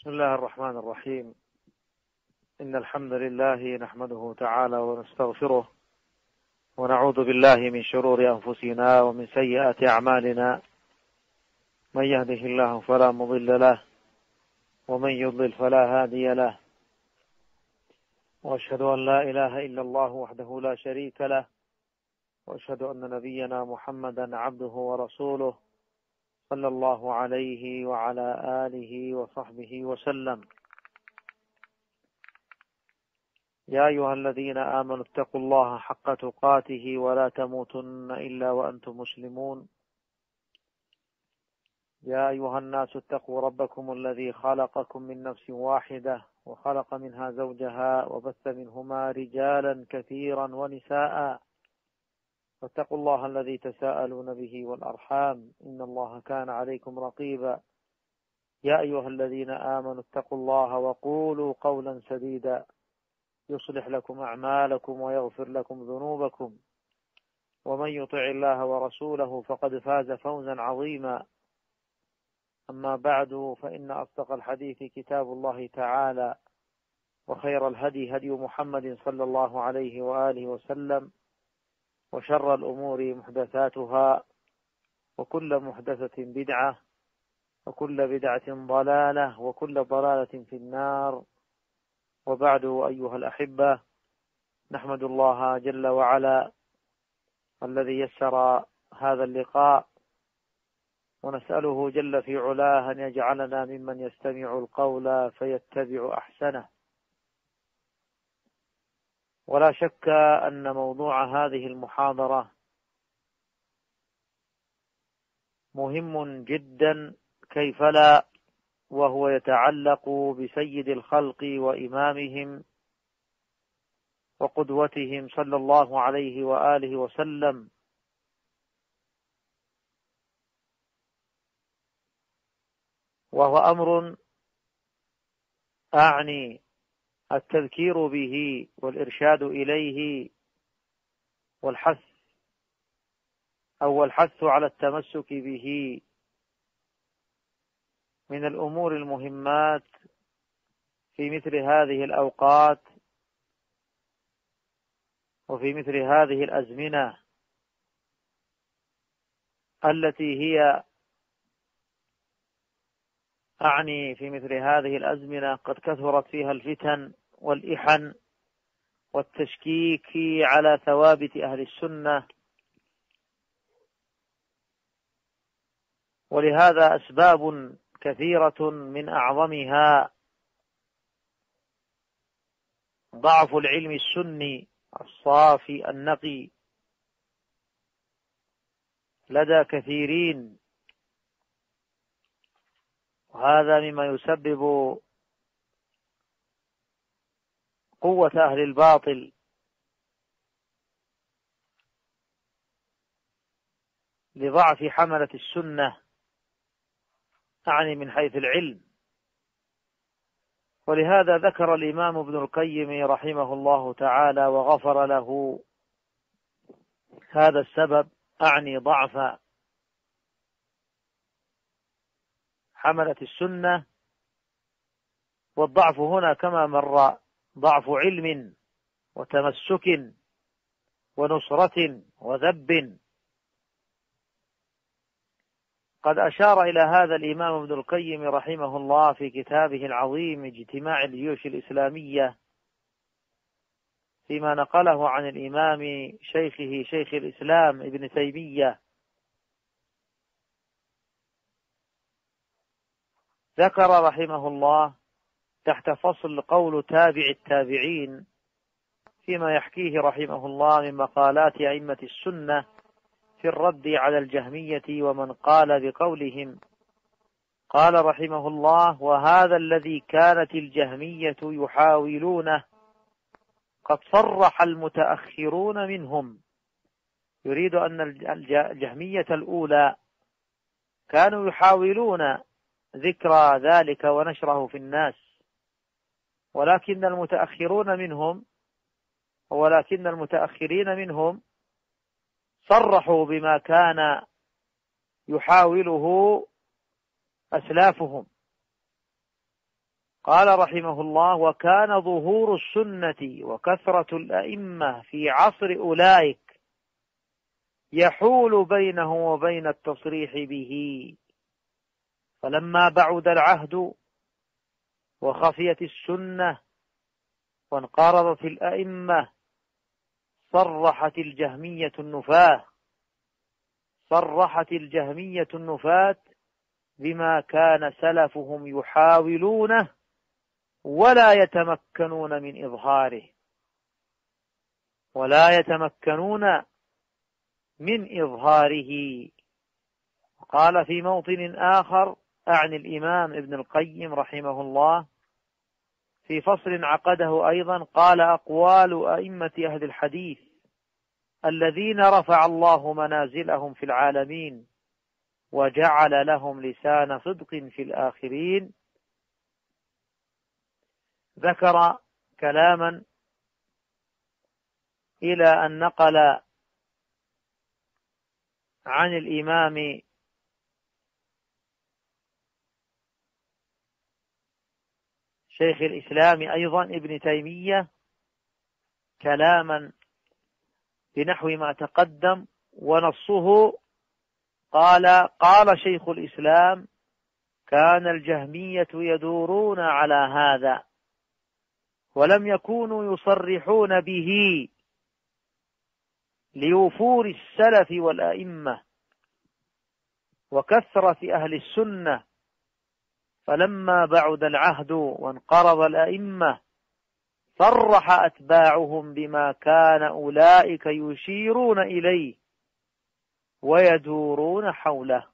بسم الله الرحمن الرحيم. إن الحمد لله نحمده تعالى ونستغفره ونعوذ بالله من شرور أنفسنا ومن سيئات أعمالنا. من يهده الله فلا مضل له ومن يضلل فلا هادي له، وأشهد أن لا إله إلا الله وحده لا شريك له، وأشهد أن نبينا محمدا عبده ورسوله صلى الله عليه وعلى آله وصحبه وسلم. يا أيها الذين آمنوا اتقوا الله حق تقاته ولا تموتن إلا وأنتم مسلمون. يا أيها الناس اتقوا ربكم الذي خلقكم من نفس واحدة وخلق منها زوجها وبث منهما رجالا كثيرا ونساء، واتقوا الله الذي تساءلون به والأرحام إن الله كان عليكم رقيبا. يا أيها الذين آمنوا اتقوا الله وقولوا قولا سديدا يصلح لكم أعمالكم ويغفر لكم ذنوبكم، ومن يطع الله ورسوله فقد فاز فوزا عظيما. أما بعد، فإن أصدق الحديث كتاب الله تعالى، وخير الهدي هدي محمد صلى الله عليه وآله وسلم، وشر الأمور محدثاتها، وكل محدثة بدعة، وكل بدعة ضلالة، وكل ضلالة في النار. وبعد، أيها الأحبة، نحمد الله جل وعلا الذي يسر هذا اللقاء، ونسأله جل في علاه أن يجعلنا ممن يستمع القول فيتبع أحسنه. ولا شك أن موضوع هذه المحاضرة مهم جدا، كيف لا، وهو يتعلق بسيد الخلق وإمامهم وقدوتهم صلى الله عليه وآله وسلم. وهو أمر أعني التذكير به والإرشاد إليه والحث على التمسك به من الأمور المهمات في مثل هذه الأوقات وفي مثل هذه الأزمنة التي هي أعني في مثل هذه الأزمنة قد كثرت فيها الفتن والإحن والتشكيك على ثوابت أهل السنة. ولهذا أسباب كثيرة، من أعظمها ضعف العلم السني الصافي النقي لدى كثيرين، وهذا مما يسبب قوة أهل الباطل لضعف حملة السنة، أعني من حيث العلم. ولهذا ذكر الإمام ابن القيم رحمه الله تعالى وغفر له هذا السبب، أعني ضعف حملة السنة. والضعف هنا كما مر ضعف علم وتمسك ونصرة وذب. قد أشار إلى هذا الإمام ابن القيم رحمه الله في كتابه العظيم اجتماع الجيوش الإسلامية، فيما نقله عن الإمام شيخه شيخ الإسلام ابن تيمية. ذكر رحمه الله تحت فصل قول تابع التابعين فيما يحكيه رحمه الله من مقالات أئمة السنة في الرد على الجهمية ومن قال بقولهم. قال رحمه الله: وهذا الذي كانت الجهمية يحاولونه قد صرح المتأخرون منهم. يريد أن الجهمية الأولى كانوا يحاولون ذكر ذلك ونشره في الناس، ولكن المتأخرين منهم صرحوا بما كان يحاوله أسلافهم، قال رحمه الله: وكان ظهور السنة وكثرة الأئمة في عصر أولئك يحول بينه وبين التصريح به، فلما بعد العهد وخفيت السنة وانقرضت الأئمة صرحت الجهمية النفاة بما كان سلفهم يحاولونه ولا يتمكنون من إظهاره. قال في موطن آخر أعني الإمام ابن القيم رحمه الله في فصل عقده أيضا، قال: أقوال أئمة أهل الحديث الذين رفع الله منازلهم في العالمين وجعل لهم لسان صدق في الآخرين. ذكر كلاما إلى أن نقل عن الإمام شيخ الإسلام أيضا ابن تيمية كلاما بنحو ما تقدم، ونصه قال شيخ الإسلام: كان الجهمية يدورون على هذا ولم يكونوا يصرحون به لوفور السلف والأئمة وكثرة أهل السنة، فلما بعد العهد وانقرض الأئمة صرح أتباعهم بما كان أولئك يشيرون إليه ويدورون حوله.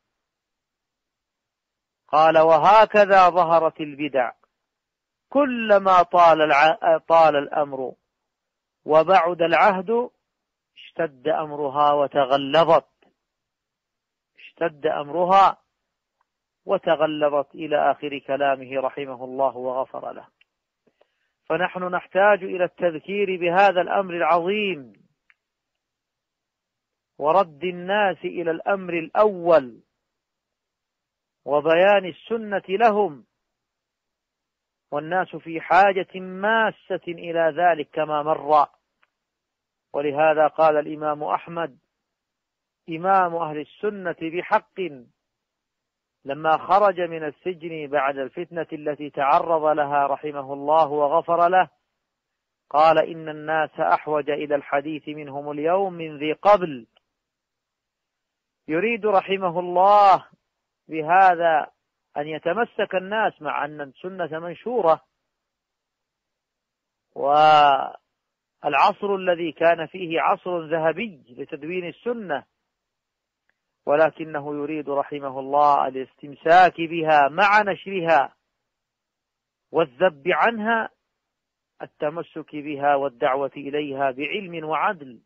قال: وهكذا ظهرت البدع كلما طال الأمر وبعد العهد اشتد أمرها وتغلظت إلى آخر كلامه رحمه الله وغفر له. فنحن نحتاج إلى التذكير بهذا الأمر العظيم ورد الناس إلى الأمر الأول وبيان السنة لهم، والناس في حاجة ماسة إلى ذلك كما مر. ولهذا قال الإمام أحمد إمام أهل السنة بحق لما خرج من السجن بعد الفتنة التي تعرض لها رحمه الله وغفر له، قال: إن الناس أحوج إلى الحديث منهم اليوم من ذي قبل. يريد رحمه الله بهذا أن يتمسك الناس مع أن السنة منشورة، والعصر الذي كان فيه عصر ذهبي لتدوين السنة، ولكنه يريد رحمه الله الاستمساك بها مع نشرها والذب عنها، التمسك بها والدعوة إليها بعلم وعدل.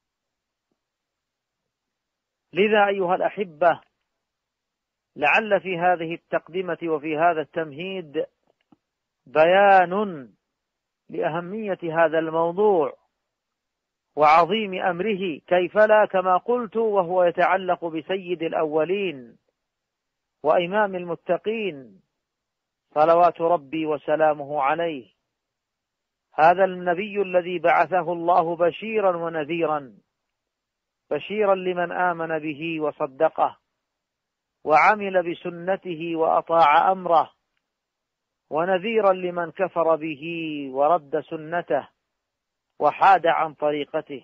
لذا أيها الأحبة، لعل في هذه التقدمة وفي هذا التمهيد بيان لأهمية هذا الموضوع وعظيم أمره، كيف لا، كما قلت، وهو يتعلق بسيد الأولين وإمام المتقين صلوات ربي وسلامه عليه، هذا النبي الذي بعثه الله بشيرا ونذيرا، بشيرا لمن آمن به وصدقه وعمل بسنته وأطاع أمره، ونذيرا لمن كفر به ورد سنته وحاد عن طريقته.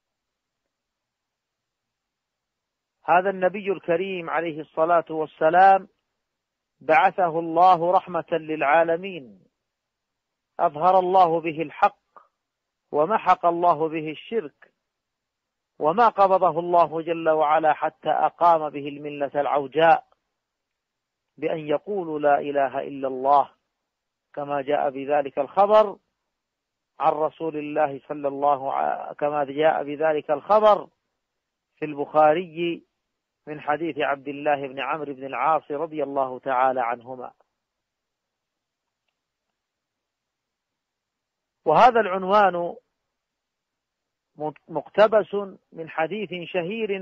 هذا النبي الكريم عليه الصلاة والسلام بعثه الله رحمة للعالمين، أظهر الله به الحق ومحق الله به الشرك، وما قبضه الله جل وعلا حتى أقام به الملة العوجاء بأن يقولوا لا إله إلا الله، كما جاء بذلك الخبر عن رسول الله كما جاء بذلك الخبر في البخاري من حديث عبد الله بن عمرو بن العاص رضي الله تعالى عنهما. وهذا العنوان مقتبس من حديث شهير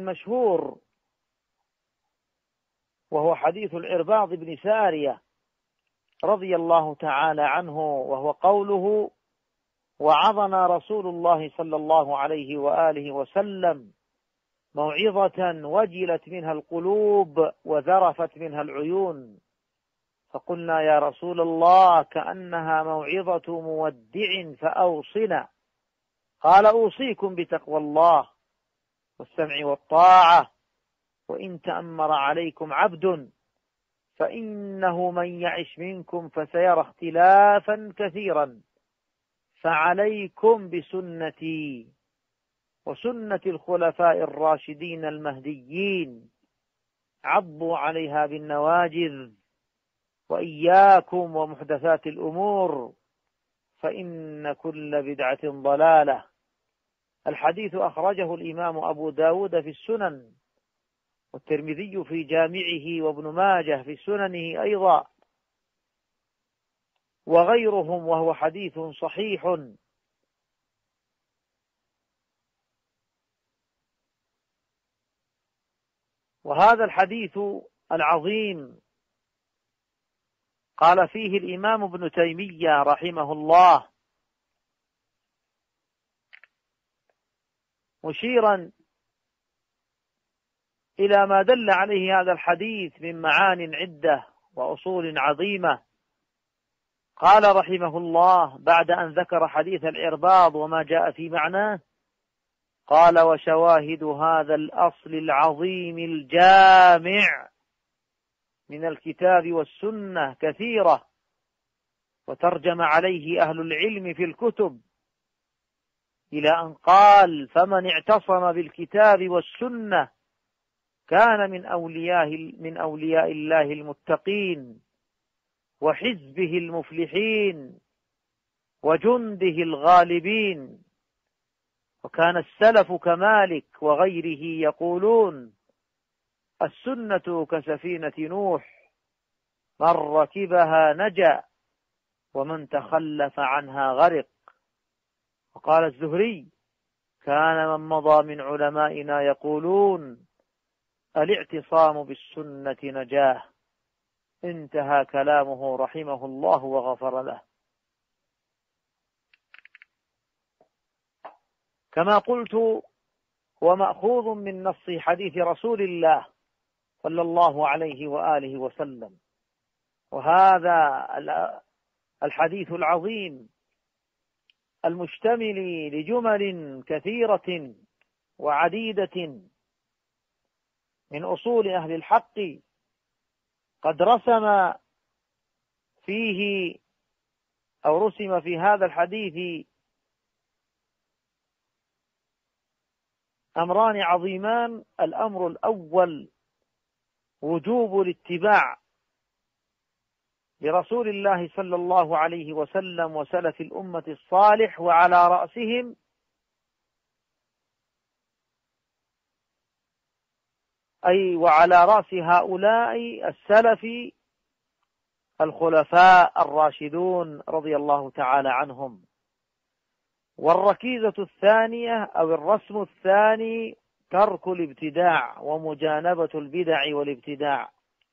مشهور، وهو حديث العرباض بن سارية رضي الله تعالى عنه، وهو قوله: وعظنا رسول الله صلى الله عليه وآله وسلم موعظة وجلت منها القلوب وذرفت منها العيون. فقلنا: يا رسول الله، كأنها موعظة مودع فأوصنا. قال: أوصيكم بتقوى الله والسمع والطاعة، وإن تأمر عليكم عبد فإنه من يعش منكم فسيرى اختلافا كثيرا، فعليكم بسنتي وسنة الخلفاء الراشدين المهديين، عضوا عليها بالنواجذ، وإياكم ومحدثات الأمور، فإن كل بدعة ضلالة. الحديث أخرجه الإمام أبو داود في السنن، والترمذي في جامعه، وابن ماجه في سننه أيضا، وغيرهم، وهو حديث صحيح. وهذا الحديث العظيم قال فيه الإمام ابن تيمية رحمه الله، مشيرا إلى ما دل عليه هذا الحديث من معان عدة وأصول عظيمة. قال رحمه الله بعد أن ذكر حديث الإرباض وما جاء في معناه، قال: وشواهد هذا الأصل العظيم الجامع من الكتاب والسنة كثيرة، وترجم عليه أهل العلم في الكتب، إلى أن قال: فمن اعتصم بالكتاب والسنة كان من أولياء الله المتقين، وحزبه المفلحين، وجنده الغالبين. وكان السلف كمالك وغيره يقولون: السنة كسفينة نوح، من ركبها نجا ومن تخلف عنها غرق. وقال الزهري: كان من مضى من علمائنا يقولون: الاعتصام بالسنة نجاه. انتهى كلامه رحمه الله وغفر له. كما قلت، هو مأخوذ من نص حديث رسول الله صلى الله عليه وآله وسلم. وهذا الحديث العظيم المشتمل لجمل كثيرة وعديدة من أصول أهل الحق، قد رسم فيه أو رسم في هذا الحديث أمران عظيمان. الأمر الأول وجوب الاتباع لرسول الله صلى الله عليه وسلم وسلف الأمة الصالح، وعلى رأسهم وعلى رأس هؤلاء السلف الخلفاء الراشدون رضي الله تعالى عنهم. والركيزة الثانية أو الرسم الثاني ترك الابتداع ومجانبة البدع والابتداع.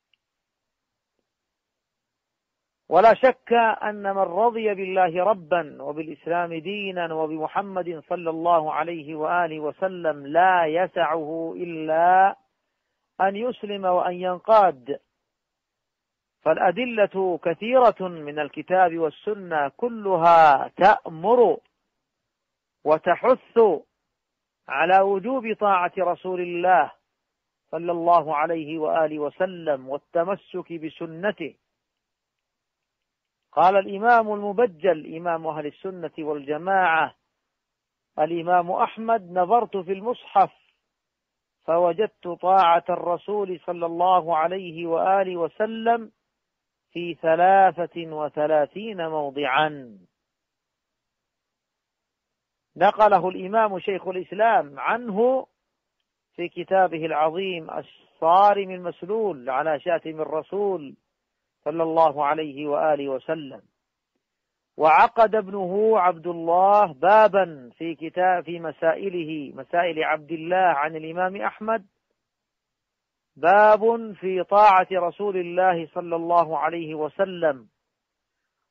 ولا شك أن من رضي بالله ربا وبالإسلام دينا وبمحمد صلى الله عليه وآله وسلم لا يسعه إلا أن يسلم وأن ينقاد. فالأدلة كثيرة من الكتاب والسنة كلها تأمر وتحث على وجوب طاعة رسول الله صلى الله عليه وآله وسلم والتمسك بسنته. قال الإمام المبجل إمام أهل السنة والجماعة الإمام أحمد: نظرت في المصحف فوجدت طاعة الرسول صلى الله عليه وآله وسلم في 33 موضعا. نقله الإمام شيخ الإسلام عنه في كتابه العظيم الصارم المسلول على شاتم الرسول صلى الله عليه وآله وسلم. وعقد ابنه عبد الله بابا في مسائل عبد الله عن الإمام أحمد، باب في طاعة رسول الله صلى الله عليه وسلم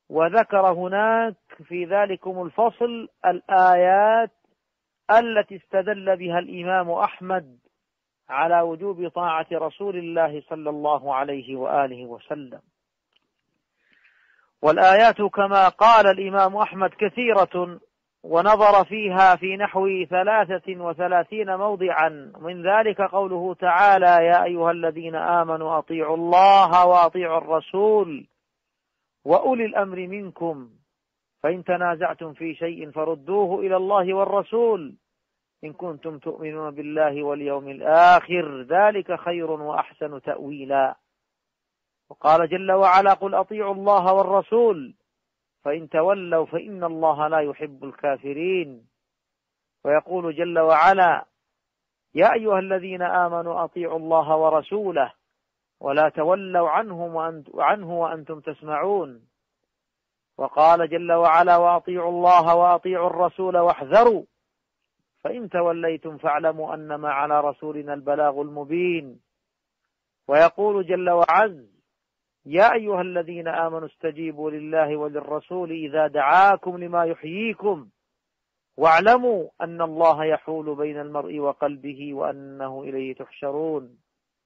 وذكر هناك في ذلكم الفصل الآيات التي استدل بها الإمام أحمد على وجوب طاعة رسول الله صلى الله عليه وآله وسلم. والآيات كما قال الإمام أحمد كثيرة، ونظر فيها في نحو 33 موضعا، من ذلك قوله تعالى: يا أيها الذين آمنوا أطيعوا الله وأطيعوا الرسول وأولي الأمر منكم، فإن تنازعتم في شيء فردوه إلى الله والرسول إن كنتم تؤمنون بالله واليوم الآخر، ذلك خير وأحسن تأويلا. وقال جل وعلا: قل أطيعوا الله والرسول فإن تولوا فإن الله لا يحب الكافرين. ويقول جل وعلا: يا أيها الذين آمنوا أطيعوا الله ورسوله ولا تولوا عنه وأنتم تسمعون. وقال جل وعلا: وأطيعوا الله وأطيعوا الرسول واحذروا فإن توليتم فاعلموا أنما على رسولنا البلاغ المبين. ويقول جل وعز: يا أيها الذين آمنوا استجيبوا لله وللرسول إذا دعاكم لما يحييكم واعلموا أن الله يحول بين المرء وقلبه وأنه إليه تحشرون.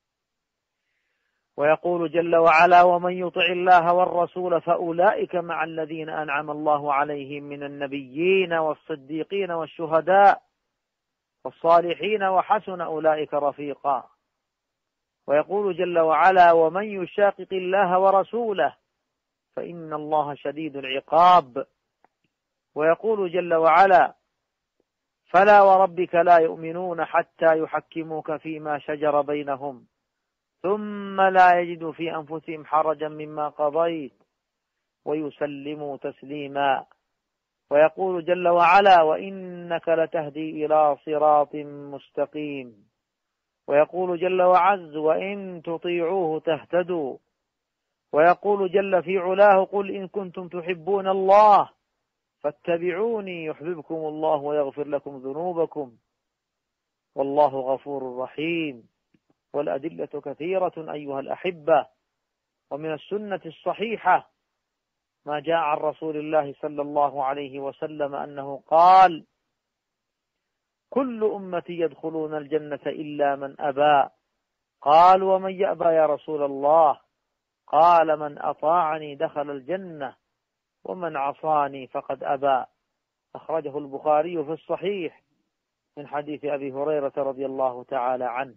ويقول جل وعلا: ومن يطع الله والرسول فأولئك مع الذين أنعم الله عليهم من النبيين والصديقين والشهداء والصالحين وحسن أولئك رفيقا. ويقول جل وعلا: ومن يشاقق الله ورسوله فإن الله شديد العقاب. ويقول جل وعلا: فلا وربك لا يؤمنون حتى يحكموك فيما شجر بينهم ثم لا يجدوا في أنفسهم حرجا مما قضيت ويسلموا تسليما. ويقول جل وعلا: وإنك لتهدي إلى صراط مستقيم. ويقول جل وعز: وإن تطيعوه تهتدوا. ويقول جل في علاه: قل إن كنتم تحبون الله فاتبعوني يحببكم الله ويغفر لكم ذنوبكم والله غفور رحيم. والأدلة كثيرة أيها الأحبة. ومن السنة الصحيحة ما جاء عن رسول الله صلى الله عليه وسلم أنه قال: كل أمتي يدخلون الجنة إلا من أبى. قال: ومن يأبى يا رسول الله؟ قال: من أطاعني دخل الجنة ومن عصاني فقد أبى. أخرجه البخاري في الصحيح من حديث أبي هريرة رضي الله تعالى عنه.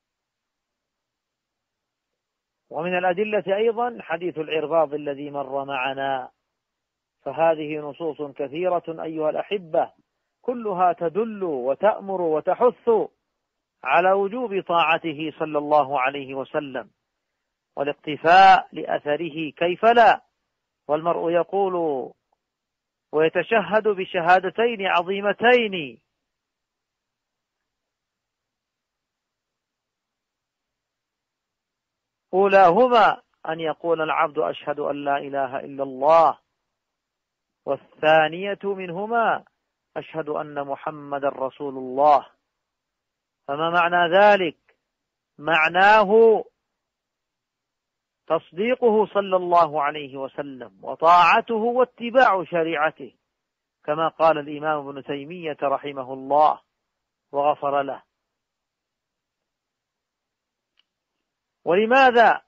ومن الأدلة أيضا حديث العرباض الذي مر معنا. فهذه نصوص كثيرة أيها الأحبة، كلها تدل وتأمر وتحث على وجوب طاعته صلى الله عليه وسلم والاقتفاء لأثره، كيف لا؟ والمرء يقول ويتشهد بشهادتين عظيمتين: أولاهما أن يقول العبد أشهد أن لا إله إلا الله، والثانية منهما أشهد أن محمد رسول الله. فما معنى ذلك؟ معناه تصديقه صلى الله عليه وسلم وطاعته واتباع شريعته، كما قال الإمام ابن تيمية رحمه الله وغفر له. ولماذا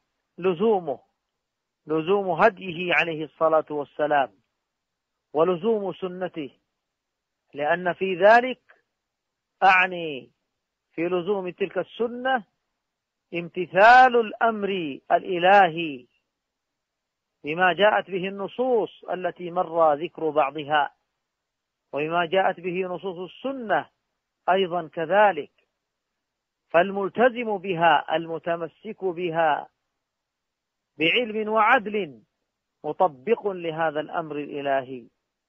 لزوم هديه عليه الصلاة والسلام ولزوم سنته؟ لأن في ذلك أعني في لزوم تلك السنة امتثال الأمر الإلهي بما جاءت به النصوص التي مر ذكر بعضها، وبما جاءت به نصوص السنة أيضا كذلك. فالملتزم بها المتمسك بها بعلم وعدل مطبق لهذا الأمر الإلهي،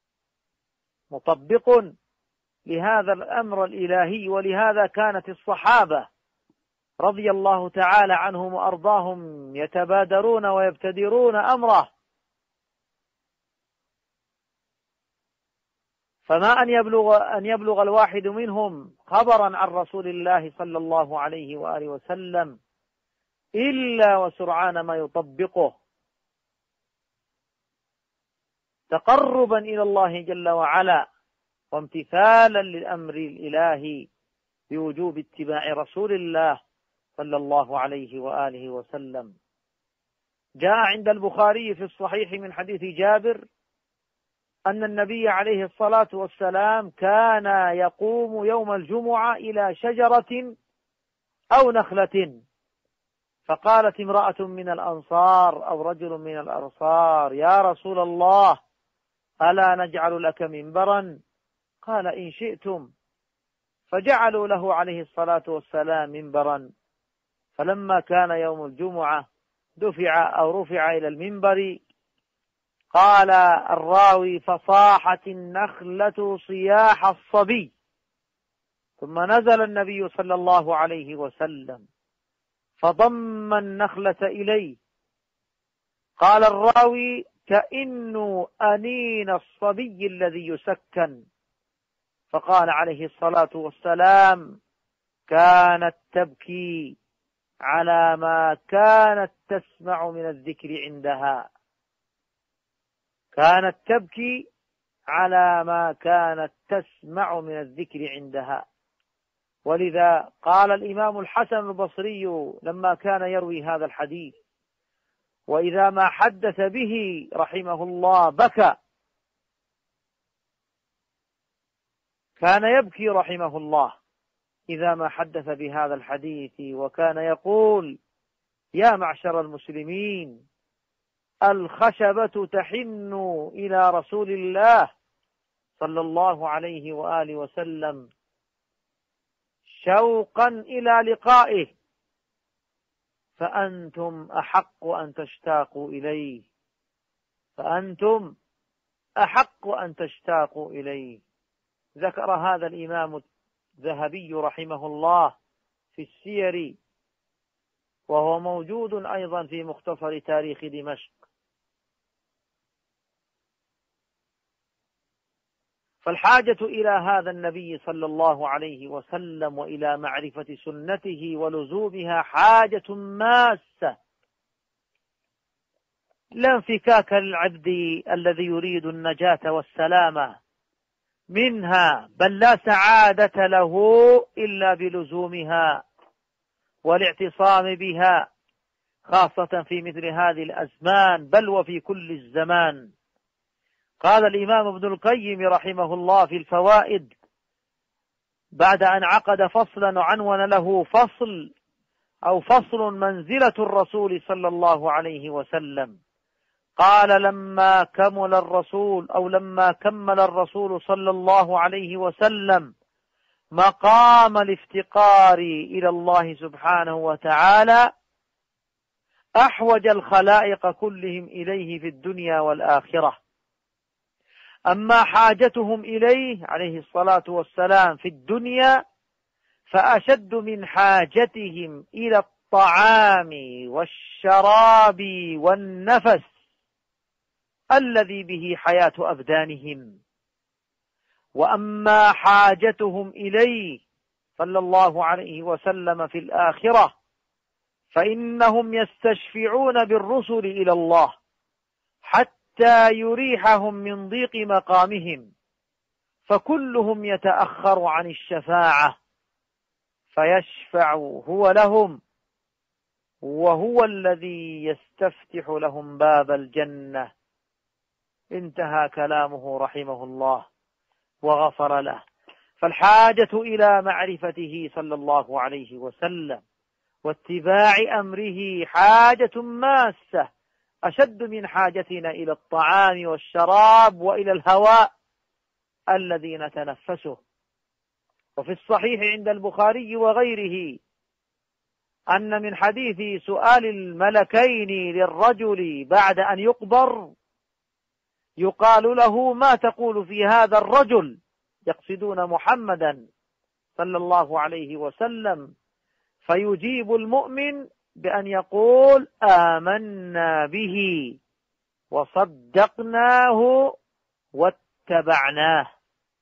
مطبق لهذا الأمر الإلهي. ولهذا كانت الصحابة رضي الله تعالى عنهم وأرضاهم يتبادرون ويبتدرون أمره. فما أن يبلغ الواحد منهم خبرا عن رسول الله صلى الله عليه وآله وسلم إلا وسرعان ما يطبقه. تقربا إلى الله جل وعلا وامتثالا للأمر الإلهي بوجوب اتباع رسول الله صلى الله عليه وآله وسلم. جاء عند البخاري في الصحيح من حديث جابر أن النبي عليه الصلاة والسلام كان يقوم يوم الجمعة إلى شجرة أو نخلة، فقالت امرأة من الأنصار أو رجل من الأنصار: يا رسول الله، ألا نجعل لك منبرا؟ قال: إن شئتم. فجعلوا له عليه الصلاة والسلام منبرا. فلما كان يوم الجمعة رفع إلى المنبر. قال الراوي: فصاحت النخلة صياح الصبي، ثم نزل النبي صلى الله عليه وسلم فضم النخلة إليه. قال الراوي: كأنه أنين الصبي الذي يسكن. فقال عليه الصلاة والسلام: كانت تبكي على ما كانت تسمع من الذكر عندها. كانت تبكي على ما كانت تسمع من الذكر عندها. ولذا قال الإمام الحسن البصري لما كان يروي هذا الحديث: وإذا ما حدث به رحمه الله بكى. كان يبكي رحمه الله إذا ما حدث بهذا الحديث، وكان يقول: يا معشر المسلمين، الخشبة تحن إلى رسول الله صلى الله عليه وآله وسلم شوقا إلى لقائه، فأنتم أحق أن تشتاقوا إليه، فأنتم أحق أن تشتاقوا إليه. ذكر هذا الإمام الذهبي رحمه الله في السير، وهو موجود أيضا في مختصر تاريخ دمشق. فالحاجة إلى هذا النبي صلى الله عليه وسلم وإلى معرفة سنته ولزومها حاجة ماسة، لا انفكاك للعبد الذي يريد النجاة والسلامة منها، بل لا سعادة له إلا بلزومها والاعتصام بها، خاصة في مثل هذه الأزمان، بل وفي كل الزمان. قال الإمام ابن القيم رحمه الله في الفوائد بعد أن عقد فصلا وعنون له فصل منزلة الرسول صلى الله عليه وسلم، قال: لما كمل الرسول صلى الله عليه وسلم مقام الافتقار إلى الله سبحانه وتعالى، أحوج الخلائق كلهم إليه في الدنيا والآخرة. أما حاجتهم إليه عليه الصلاة والسلام في الدنيا فأشد من حاجتهم إلى الطعام والشراب والنفس الذي به حياة أبدانهم. وأما حاجتهم إليه صلى الله عليه وسلم في الآخرة فإنهم يستشفعون بالرسل إلى الله حتى يريحهم من ضيق مقامهم، فكلهم يتأخر عن الشفاعة فيشفع هو لهم، وهو الذي يستفتح لهم باب الجنة. انتهى كلامه رحمه الله وغفر له. فالحاجة إلى معرفته صلى الله عليه وسلم واتباع أمره حاجة ماسة، أشد من حاجتنا إلى الطعام والشراب وإلى الهواء الذي نتنفسه. وفي الصحيح عند البخاري وغيره أن من حديث سؤال الملكين للرجل بعد أن يقبر يقال له: ما تقول في هذا الرجل؟ يقصدون محمدا صلى الله عليه وسلم، فيجيب المؤمن بأن يقول: آمنا به وصدقناه واتبعناه.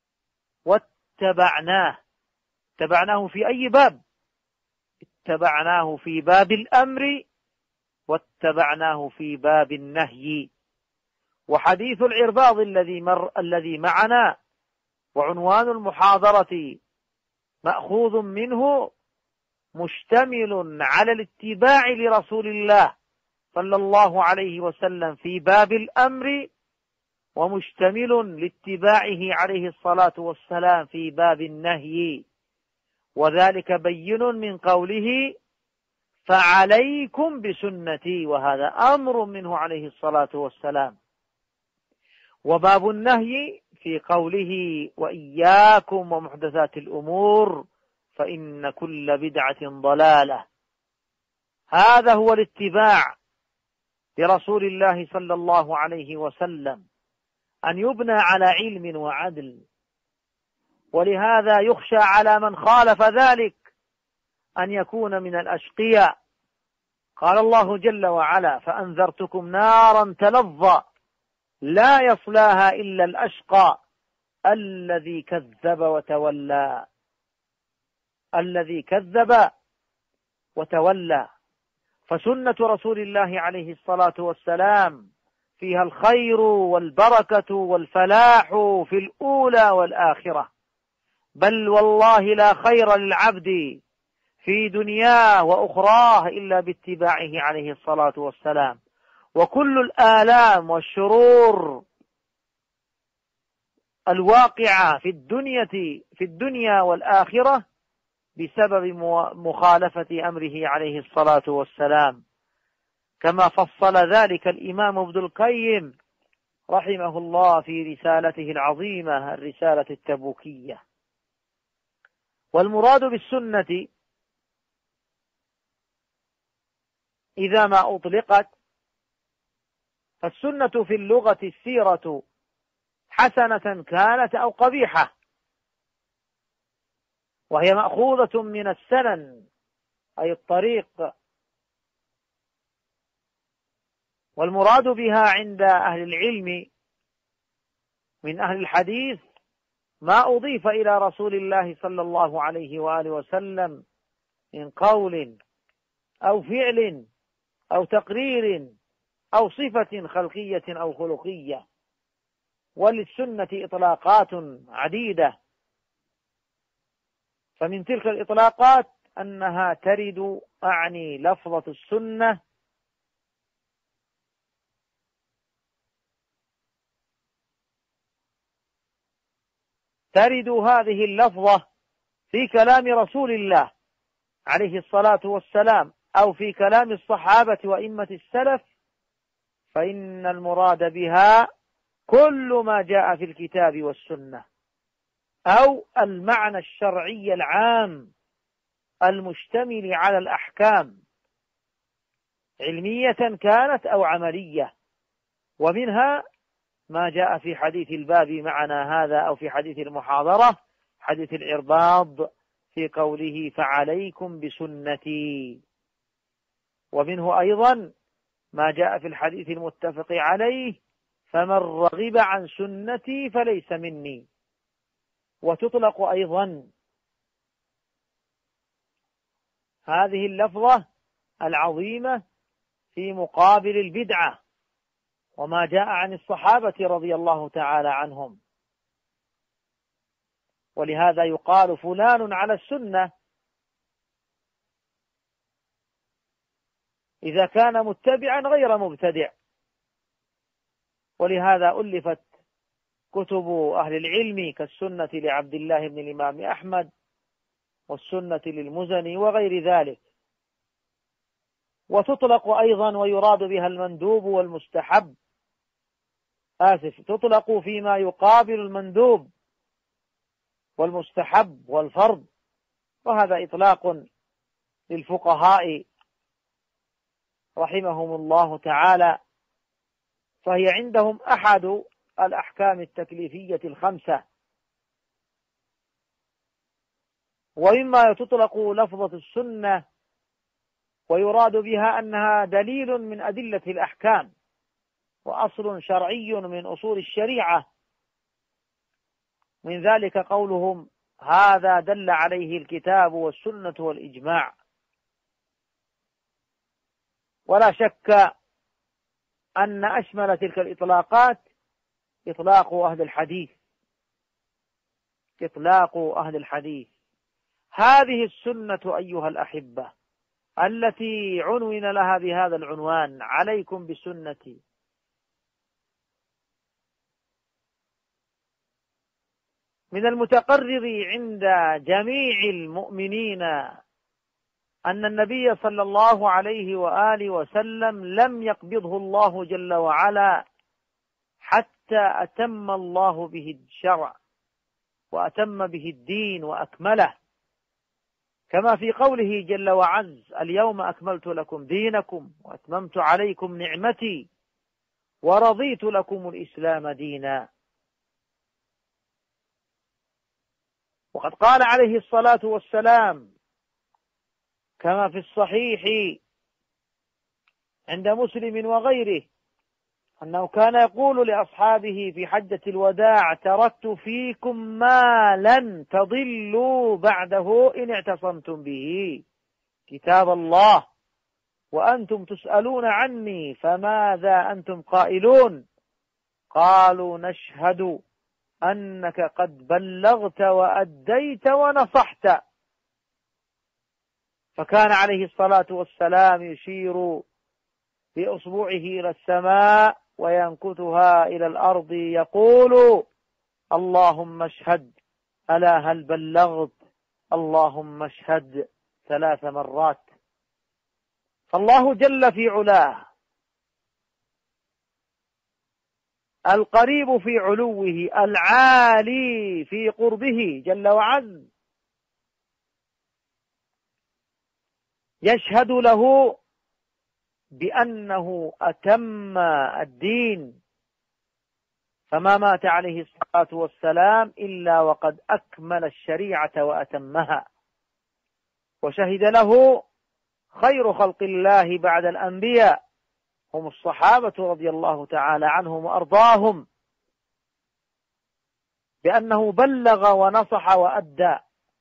اتبعناه في أي باب؟ اتبعناه في باب الأمر، واتبعناه في باب النهي. وحديث العرباض الذي معنا وعنوان المحاضرة مأخوذ منه مشتمل على الاتباع لرسول الله صلى الله عليه وسلم في باب الأمر، ومشتمل لاتباعه عليه الصلاة والسلام في باب النهي، وذلك بين من قوله فعليكم بسنتي، وهذا أمر منه عليه الصلاة والسلام. وباب النهي في قوله وإياكم ومحدثات الأمور فإن كل بدعة ضلالة. هذا هو الاتباع لرسول الله صلى الله عليه وسلم، أن يبنى على علم وعدل. ولهذا يخشى على من خالف ذلك أن يكون من الأشقياء. قال الله جل وعلا فأنذرتكم نارا تلظى لا يصلاها إلا الأشقى الذي كذب وتولى. الذي كذب وتولى. فسنة رسول الله عليه الصلاة والسلام فيها الخير والبركة والفلاح في الأولى والآخرة، بل والله لا خير للعبد في دنياه وأخراه إلا باتباعه عليه الصلاة والسلام. وكل الآلام والشرور الواقعة في الدنيا والآخرة بسبب مخالفة أمره عليه الصلاة والسلام، كما فصل ذلك الإمام ابن القيم رحمه الله في رسالته العظيمة الرسالة التبوكية. والمراد بالسنة إذا ما أطلقت، فالسنة في اللغة السيرة حسنة كانت أو قبيحة، وهي مأخوذة من السنن أي الطريق. والمراد بها عند أهل العلم من أهل الحديث ما أضيف إلى رسول الله صلى الله عليه وآله وسلم من قول أو فعل أو تقرير أو صفة خلقية أو خلقية. وللسنة إطلاقات عديدة، فمن تلك الإطلاقات أنها ترد أعني لفظة السنة ترد هذه اللفظة في كلام رسول الله عليه الصلاة والسلام أو في كلام الصحابة وإمة السلف، فإن المراد بها كل ما جاء في الكتاب والسنة، أو المعنى الشرعي العام المشتمل على الأحكام علمية كانت أو عملية. ومنها ما جاء في حديث الباب معنا هذا أو في حديث المحاضرة، حديث العرباض في قوله فعليكم بسنتي. ومنه أيضا ما جاء في الحديث المتفق عليه فمن رغب عن سنتي فليس مني. وتطلق أيضا هذه اللفظة العظيمة في مقابل البدعة وما جاء عن الصحابة رضي الله تعالى عنهم. ولهذا يقال فلان على السنة إذا كان متبعا غير مبتدع. ولهذا ألفت كتب أهل العلم كالسنة لعبد الله بن الإمام أحمد والسنة للمزني وغير ذلك. وتطلق أيضا ويراد بها المندوب والمستحب، تطلق فيما يقابل المندوب والمستحب والفرض، وهذا إطلاق للفقهاء رحمهم الله تعالى، فهي عندهم أحد الأحكام التكليفية الخمسة. ومما تطلق لفظة السنة ويراد بها أنها دليل من أدلة الأحكام وأصل شرعي من أصول الشريعة. من ذلك قولهم هذا دل عليه الكتاب والسنة والإجماع. ولا شك أن أشمل تلك الإطلاقات إطلاق أهل الحديث، إطلاق أهل الحديث. هذه السنة أيها الأحبة التي عنون لها بهذا العنوان: عليكم بسنتي. من المتقرر عند جميع المؤمنين أن النبي صلى الله عليه وآله وسلم لم يقبضه الله جل وعلا حتى أتم الله به الشرع وأتم به الدين وأكمله، كما في قوله جل وعز: اليوم أكملت لكم دينكم وأتممت عليكم نعمتي ورضيت لكم الإسلام دينا. وقد قال عليه الصلاة والسلام كما في الصحيح عند مسلم وغيره أنه كان يقول لأصحابه في حجة الوداع: تركت فيكم ما لن تضلوا بعده إن اعتصمتم به، كتاب الله، وأنتم تسألون عني فماذا أنتم قائلون؟ قالوا: نشهد أنك قد بلغت وأديت ونصحت. فكان عليه الصلاة والسلام يشير بإصبعه إلى السماء وينكتها إلى الأرض يقول: اللهم اشهد، ألا هل بلغت؟ اللهم اشهد 3 مرات. فالله جل في علاه القريب في علوه العالي في قربه جل وعز يشهد له بأنه أتم الدين، فما مات عليه الصلاة والسلام إلا وقد أكمل الشريعة وأتمها. وشهد له خير خلق الله بعد الأنبياء هم الصحابة رضي الله تعالى عنهم وأرضاهم بأنه بلغ ونصح وأدى،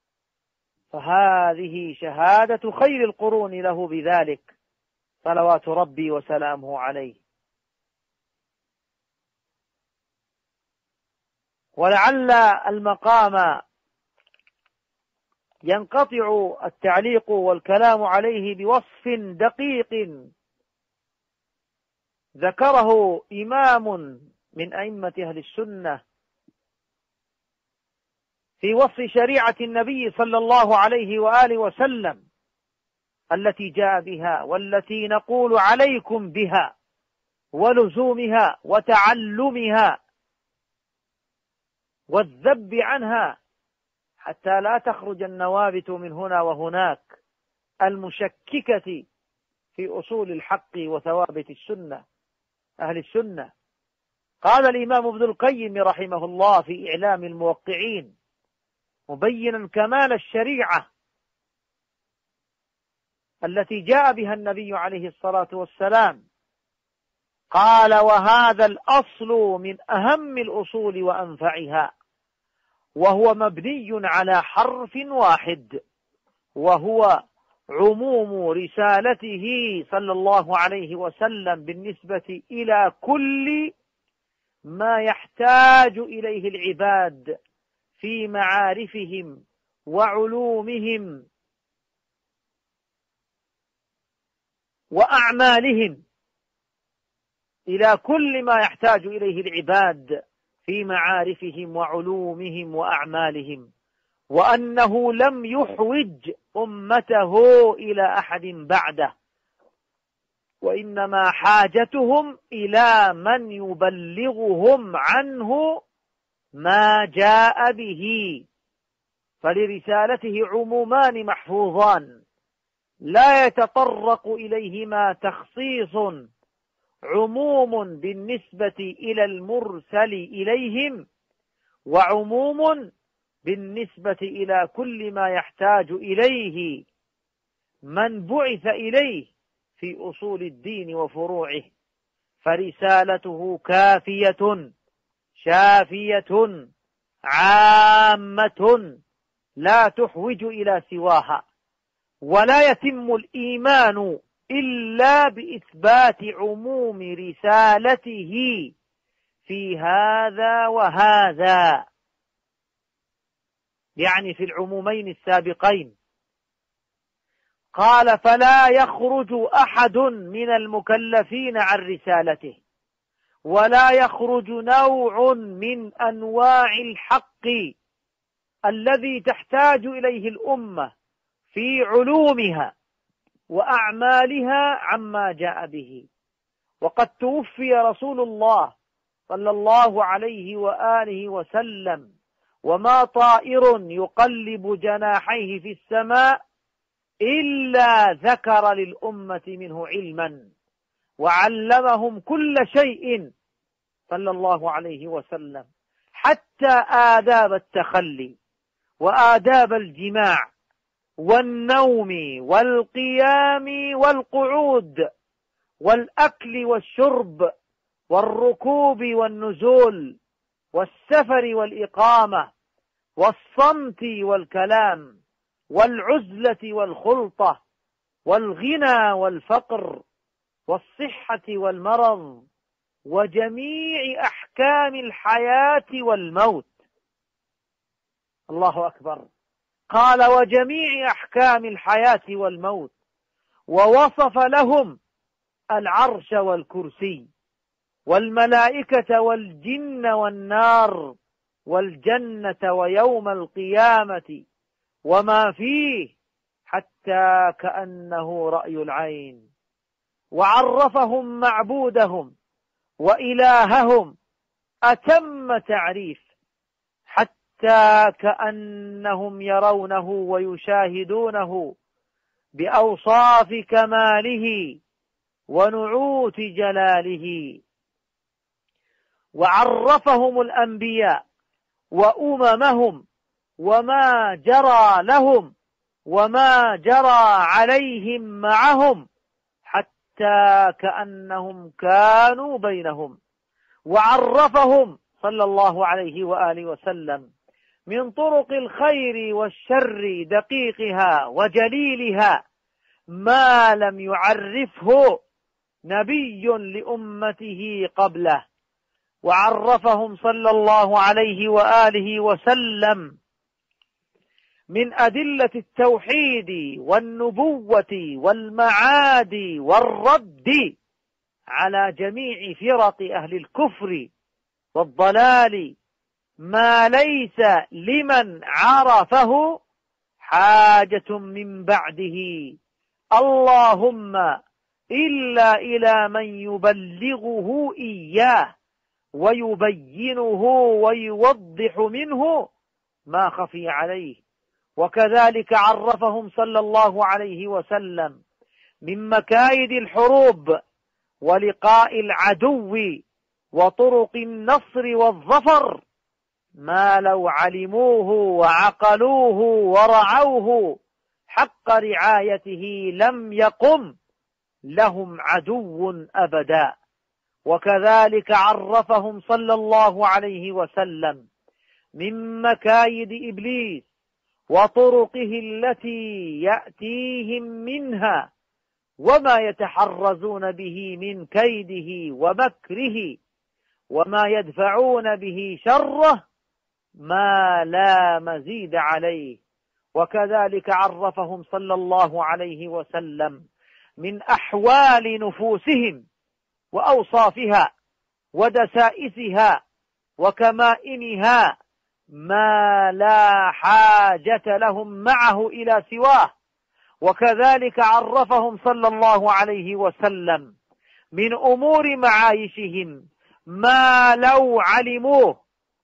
فهذه شهادة خير القرون له بذلك صلوات ربي وسلامه عليه. ولعل المقام ينقطع التعليق والكلام عليه بوصف دقيق ذكره إمام من أئمة أهل السنة في وصف شريعة النبي صلى الله عليه وآله وسلم التي جاء بها والتي نقول عليكم بها ولزومها وتعلمها والذب عنها حتى لا تخرج النوابت من هنا وهناك المشككة في أصول الحق وثوابت السنة أهل السنة. قال الإمام ابن القيم رحمه الله في إعلام الموقعين مبينا كمال الشريعة التي جاء بها النبي عليه الصلاة والسلام، قال: وهذا الأصل من أهم الأصول وأنفعها، وهو مبني على حرف واحد، وهو عموم رسالته صلى الله عليه وسلم بالنسبة إلى كل ما يحتاج إليه العباد في معارفهم وعلومهم وأعمالهم، إلى كل ما يحتاج إليه العباد في معارفهم وعلومهم وأعمالهم، وأنه لم يحوج أمته إلى أحد بعده، وإنما حاجتهم إلى من يبلغهم عنه ما جاء به. فلرسالته عمومان محفوظان لا يتطرق إليهما تخصيص، عموم بالنسبة إلى المرسل إليهم، وعموم بالنسبة إلى كل ما يحتاج إليه من بعث إليه في أصول الدين وفروعه. فرسالته كافية شافية عامة لا تحوج إلى سواها، ولا يتم الإيمان إلا بإثبات عموم رسالته في هذا وهذا، يعني في العمومين السابقين. قال: فلا يخرج أحد من المكلفين عن رسالته، ولا يخرج نوع من أنواع الحق الذي تحتاج إليه الأمة في علومها وأعمالها عما جاء به. وقد توفي رسول الله صلى الله عليه وآله وسلم، وما طائر يقلب جناحيه في السماء إلا ذكر للأمة منه علما، وعلمهم كل شيء صلى الله عليه وسلم، حتى آداب التخلي وآداب الجماع والنوم والقيام والقعود والأكل والشرب والركوب والنزول والسفر والإقامة والصمت والكلام والعزلة والخلطة والغنى والفقر والصحة والمرض وجميع أحكام الحياة والموت. الله أكبر. قال: وجميع أحكام الحياة والموت. ووصف لهم العرش والكرسي والملائكة والجن والنار والجنة ويوم القيامة وما فيه، حتى كأنه رأي العين. وعرفهم معبودهم وإلههم أتم تعريف، حتى كأنهم يرونه ويشاهدونه بأوصاف كماله ونعوت جلاله. وعرفهم الأنبياء وأممهم وما جرى لهم وما جرى عليهم معهم، حتى كأنهم كانوا بينهم. وعرفهم صلى الله عليه وآله وسلم من طرق الخير والشر دقيقها وجليلها ما لم يعرفه نبي لأمته قبله. وعرفهم صلى الله عليه وآله وسلم من أدلة التوحيد والنبوة والمعاد والرد على جميع فرق أهل الكفر والضلال ما ليس لمن عرفه حاجة من بعده، اللهم إلا إلى من يبلغه إياه ويبينه ويوضح منه ما خفي عليه. وكذلك عرفهم صلى الله عليه وسلم من مكايد الحروب ولقاء العدو وطرق النصر والظفر ما لو علموه وعقلوه ورعوه حق رعايته لم يقم لهم عدو أبدا. وكذلك عرفهم صلى الله عليه وسلم من مكايد إبليس وطرقه التي يأتيهم منها وما يتحرزون به من كيده ومكره وما يدفعون به شره ما لا مزيد عليه. وكذلك عرفهم صلى الله عليه وسلم من أحوال نفوسهم وأوصافها ودسائسها وكمائنها ما لا حاجة لهم معه إلى سواه. وكذلك عرفهم صلى الله عليه وسلم من أمور معايشهم ما لو علموه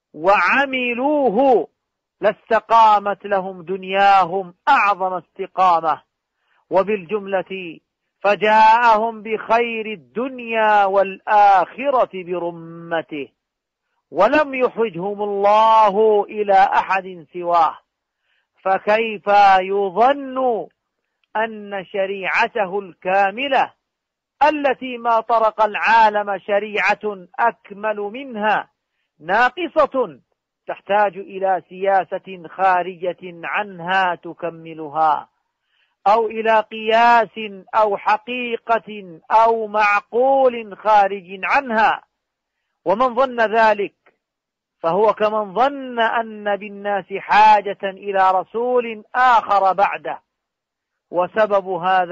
وعملوه لاستقامت لهم دنياهم أعظم استقامة. وبالجملة فجاءهم بخير الدنيا والآخرة برمته، ولم يحوجهم الله إلى أحد سواه، فكيف يظن أن شريعته الكاملة التي ما طرق العالم شريعة أكمل منها ناقصة تحتاج إلى سياسة خارجة عنها تكملها؟ أو إلى قياس أو حقيقة أو معقول خارج عنها. ومن ظن ذلك فهو كمن ظن أن بالناس حاجة إلى رسول آخر بعده. وسبب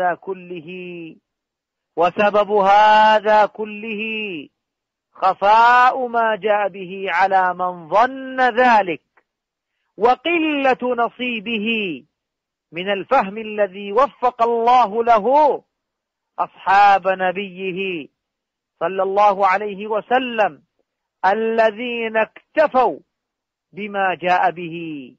هذا كله خفاء ما جاء به على من ظن ذلك، وقلة نصيبه من الفهم الذي وفق الله له أصحاب نبيه صلى الله عليه وسلم الذين اكتفوا بما جاء به،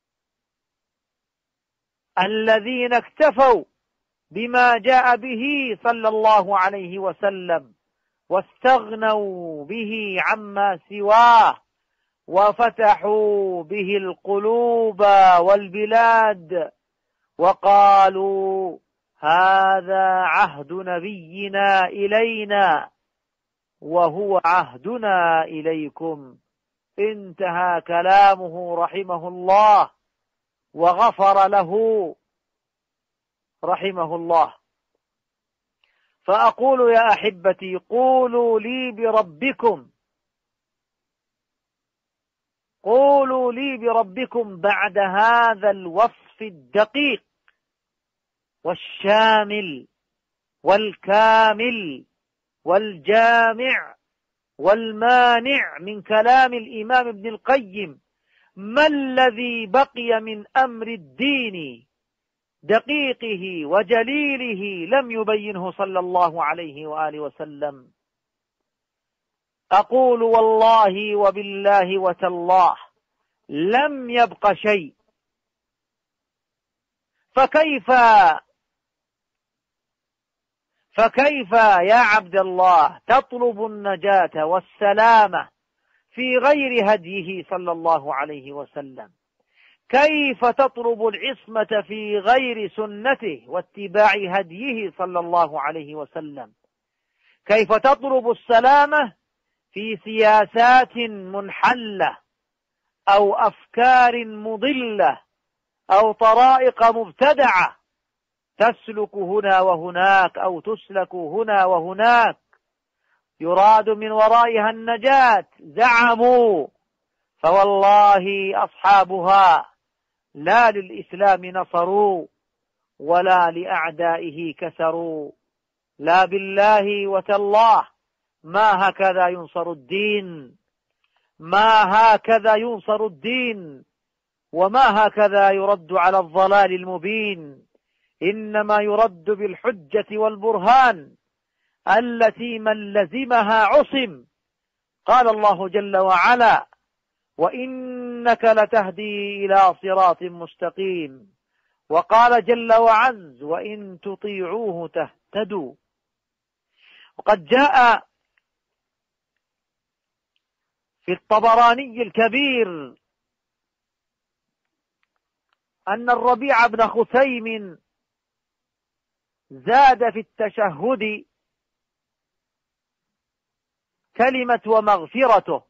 صلى الله عليه وسلم، واستغنوا به عما سواه، وفتحوا به القلوب والبلاد، وقالوا هذا عهد نبينا إلينا وهو عهدنا إليكم. انتهى كلامه رحمه الله وغفر له رحمه الله. فأقول يا أحبتي قولوا لي بربكم بعد هذا الوصف الدقيق والشامل والكامل والجامع والمانع من كلام الإمام ابن القيم، ما الذي بقي من أمر الدين دقيقه وجليله لم يبينه صلى الله عليه وآله وسلم؟ أقول والله وبالله وتالله لم يبق شيء. فكيف يا عبد الله تطلب النجاة والسلامة في غير هديه صلى الله عليه وسلم؟ كيف تطلب العصمة في غير سنته واتباع هديه صلى الله عليه وسلم؟ كيف تطلب السلامة في سياسات منحلة أو أفكار مضلة أو طرائق مبتدعة تسلك هنا وهناك أو تسلك هنا وهناك يراد من ورائها النجاة؟ زعموا، فوالله أصحابها لا للإسلام نصروا ولا لأعدائه كسروا. لا بالله وتالله ما هكذا ينصر الدين، وما هكذا يرد على الضلال المبين. إنما يرد بالحجة والبرهان التي من لزمها عصم. قال الله جل وعلا: وإنك لتهدي إلى صراط مستقيم. وقال جل وعز: وإن تطيعوه تهتدوا. وقد جاء في الطبراني الكبير أن الربيع بن خثيم زاد في التشهد كلمة ومغفرته: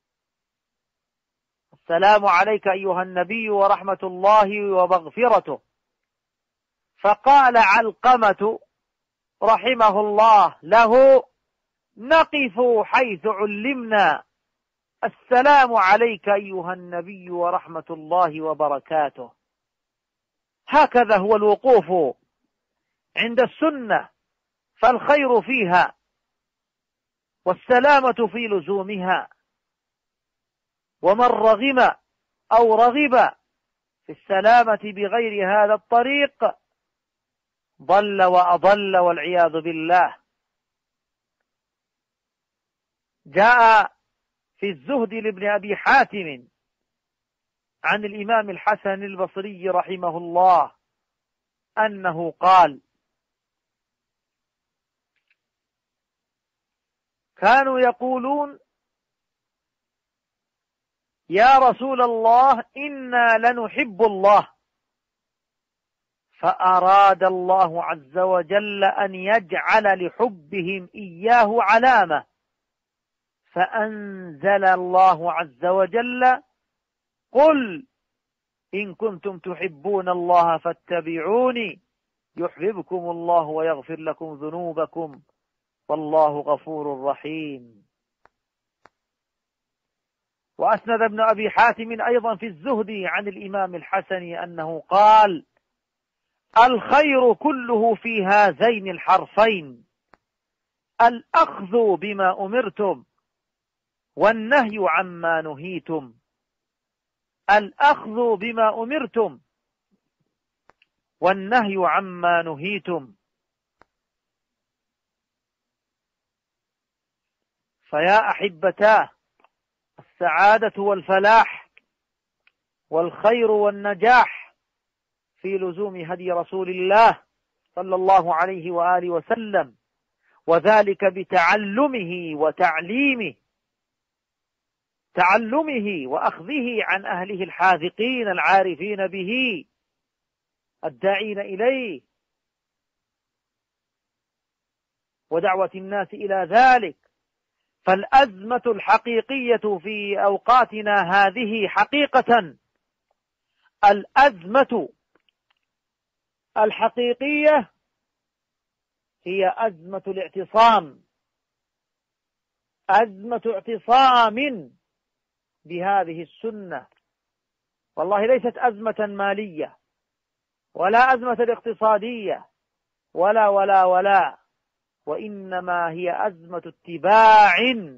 السلام عليك أيها النبي ورحمة الله ومغفرته. فقال علقمة رحمه الله له: نقف حيث علمنا، السلام عليك أيها النبي ورحمة الله وبركاته. هكذا هو الوقوف عند السنة، فالخير فيها والسلامة في لزومها. ومن رغم أو رغب في السلامة بغير هذا الطريق ضل وأضل والعياذ بالله. جاء في الزهد لابن أبي حاتم عن الإمام الحسن البصري رحمه الله أنه قال: كانوا يقولون: يا رسول الله إنا لنحب الله، فأراد الله عز وجل أن يجعل لحبهم إياه علامة، فأنزل الله عز وجل: قل إن كنتم تحبون الله فاتبعوني يحببكم الله ويغفر لكم ذنوبكم والله غفور رحيم. وأسند ابن أبي حاتم أيضا في الزهد عن الإمام الحسن أنه قال: الخير كله في هذين الحرفين، الأخذ بما أمرتم والنهي عما نهيتم. الأخذ بما أمرتم والنهي عما نهيتم. فيا أحبتاه، السعادة والفلاح والخير والنجاح في لزوم هدي رسول الله صلى الله عليه وآله وسلم، وذلك بتعلمه وتعليمه، تعلمه وأخذه عن أهله الحاذقين العارفين به الداعين إليه، ودعوة الناس إلى ذلك. فالأزمة الحقيقية في أوقاتنا هذه حقيقة، الأزمة الحقيقية هي أزمة الاعتصام، أزمة اعتصام بهذه السنة. والله ليست أزمة مالية ولا أزمة اقتصادية ولا، وإنما هي أزمة اتباع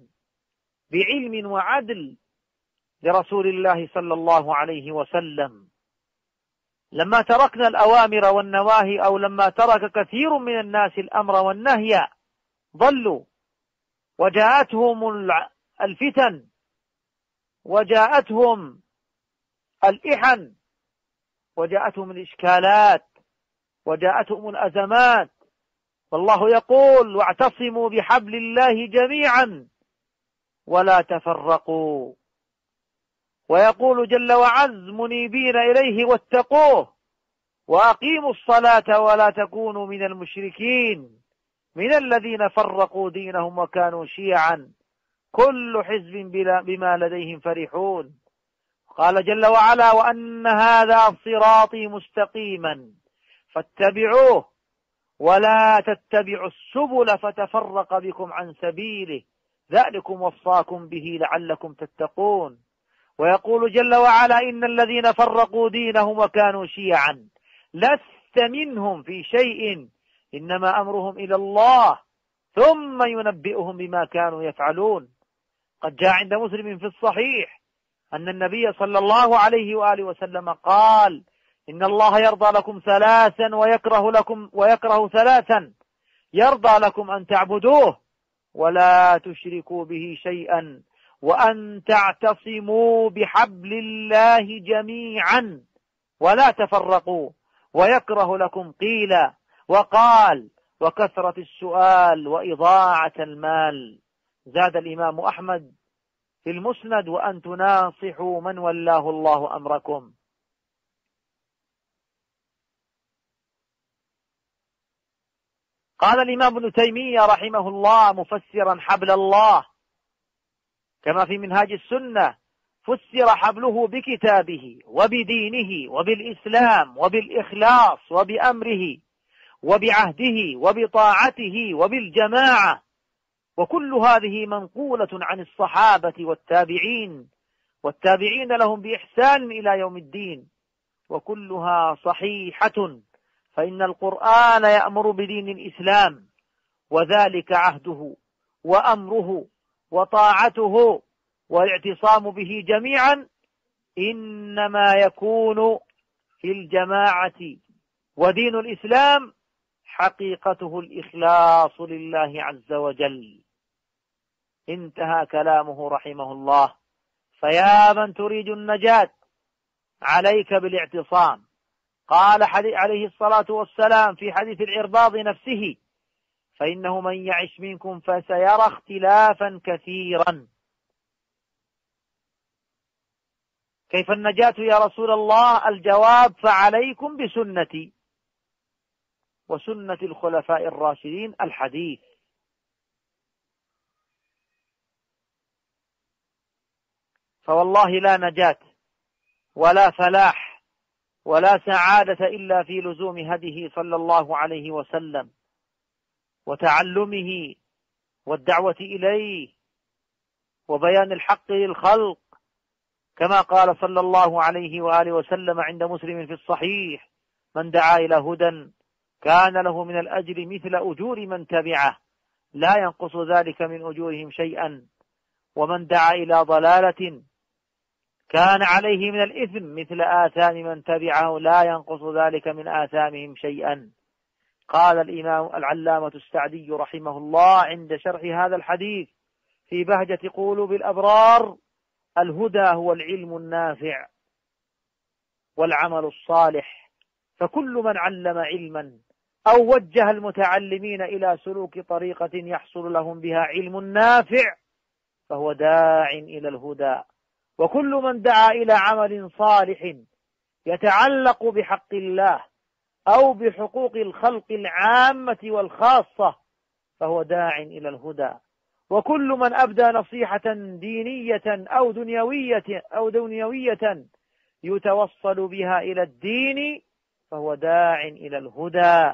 بعلم وعدل لرسول الله صلى الله عليه وسلم. لما تركنا الأوامر والنواهي، أو لما ترك كثير من الناس الأمر والنهي، ضلوا وجاءتهم الفتن وجاءتهم الإحن وجاءتهم الإشكالات وجاءتهم الأزمات. والله يقول: واعتصموا بحبل الله جميعا ولا تفرقوا. ويقول جل وعز: منيبين إليه واتقوه وأقيموا الصلاة ولا تكونوا من المشركين من الذين فرقوا دينهم وكانوا شيعا كل حزب بما لديهم فرحون. قال جل وعلا: وأن هذا صراطي مستقيما فاتبعوه ولا تتبعوا السبل فتفرق بكم عن سبيله ذلكم وصاكم به لعلكم تتقون. ويقول جل وعلا: إن الذين فرقوا دينهم وكانوا شيعا لست منهم في شيء إنما أمرهم إلى الله ثم ينبئهم بما كانوا يفعلون. قد جاء عند مسلم في الصحيح أن النبي صلى الله عليه وآله وسلم قال: إن الله يرضى لكم ثلاثا ويكره ثلاثا، يرضى لكم أن تعبدوه ولا تشركوا به شيئا وأن تعتصموا بحبل الله جميعا ولا تفرقوا، ويكره لكم قيل وقال وكثرة السؤال وإضاعة المال. زاد الإمام أحمد في المسند: وأن تناصحوا من ولاه الله أمركم. قال الإمام ابن تيمية رحمه الله مفسرا حبل الله كما في منهاج السنة: فسر حبله بكتابه وبدينه وبالإسلام وبالإخلاص وبأمره وبعهده وبطاعته وبالجماعة. وكل هذه منقولة عن الصحابة والتابعين لهم بإحسان إلى يوم الدين، وكلها صحيحة. فإن القرآن يأمر بدين الإسلام، وذلك عهده وأمره وطاعته والاعتصام به جميعا إنما يكون في الجماعة. ودين الإسلام حقيقته الإخلاص لله عز وجل. انتهى كلامه رحمه الله. فيا من تريد النجاة عليك بالاعتصام. قال عليه الصلاة والسلام في حديث العرباض نفسه: فإنه من يعش منكم فسيرى اختلافا كثيرا. كيف النجاة يا رسول الله؟ الجواب: فعليكم بسنتي وسنة الخلفاء الراشدين الحديث. فوالله لا نجاة ولا فلاح ولا سعادة إلا في لزوم هديه صلى الله عليه وسلم وتعلمه والدعوة إليه وبيان الحق للخلق، كما قال صلى الله عليه وآله وسلم عند مسلم في الصحيح: من دعا إلى هدى كان له من الأجر مثل أجور من تبعه لا ينقص ذلك من أجورهم شيئا، ومن دعا إلى ضلالة كان عليه من الإثم مثل آثام من تبعه لا ينقص ذلك من آثامهم شيئا. قال الإمام العلامة السعدي رحمه الله عند شرح هذا الحديث في بهجة قلوب الأبرار: الهدى هو العلم النافع والعمل الصالح، فكل من علم علما أو وجه المتعلمين إلى سلوك طريقة يحصل لهم بها علم نافع فهو داع إلى الهدى، وكل من دعا إلى عمل صالح يتعلق بحق الله أو بحقوق الخلق العامة والخاصة فهو داع إلى الهدى، وكل من أبدى نصيحة دينية أو دنيوية يتوصل بها إلى الدين فهو داع إلى الهدى،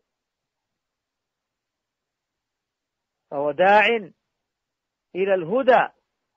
فهو داع إلى الهدى.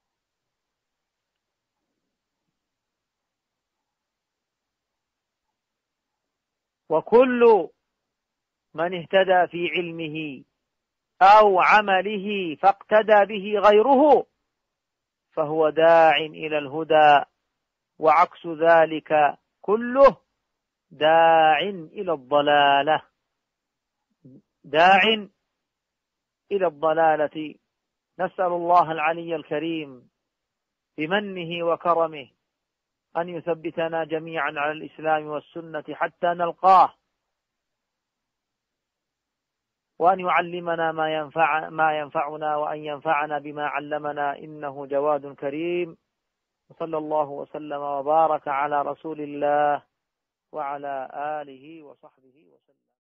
وكل من اهتدى في علمه أو عمله فاقتدى به غيره فهو داع إلى الهدى، وعكس ذلك كله داع إلى الضلالة، داع إلى الضلالة. نسأل الله العلي الكريم بمنه وكرمه أن يثبتنا جميعا على الإسلام والسنة حتى نلقاه، وأن يعلمنا ما ينفعنا وأن ينفعنا بما علمنا، إنه جواد كريم. وصلى الله وسلم وبارك على رسول الله وعلى آله وصحبه وسلم.